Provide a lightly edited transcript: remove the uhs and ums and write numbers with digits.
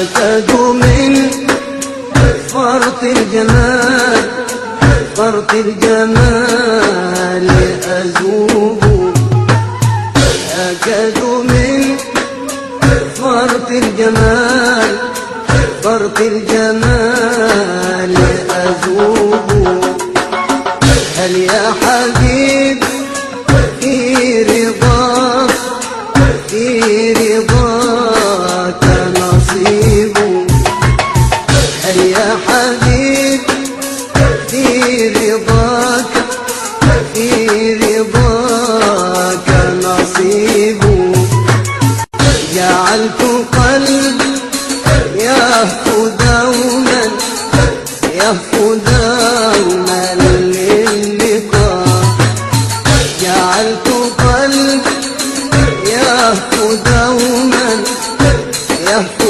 أكاد من فرط الجمال، فرط الجمال أذوب. أكاد من فرط الجمال، فرط الجمال أذوب. هل يا حبيب في رضاك، في رضاك نصيب؟ هل يا حبيب في رضاك، في رضاك نصيب؟ جعلت قلبي يهفو دوما، يهفو دوما للقاء. جعلت قلبي يهفو دوما، يهفو